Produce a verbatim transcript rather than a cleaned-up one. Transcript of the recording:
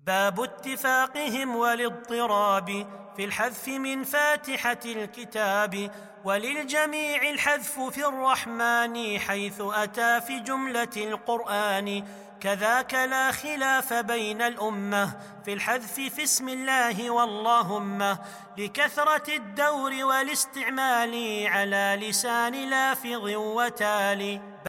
باب اتفاقهم والاضطراب في الحذف من فاتحة الكتاب، وللجميع الحذف في الرحمن حيث أتى في جملة القرآن. كذاك لا خلاف بين الأمة في الحذف في اسم الله واللهم، لكثرة الدور والاستعمال على لسان لافظ وتالي.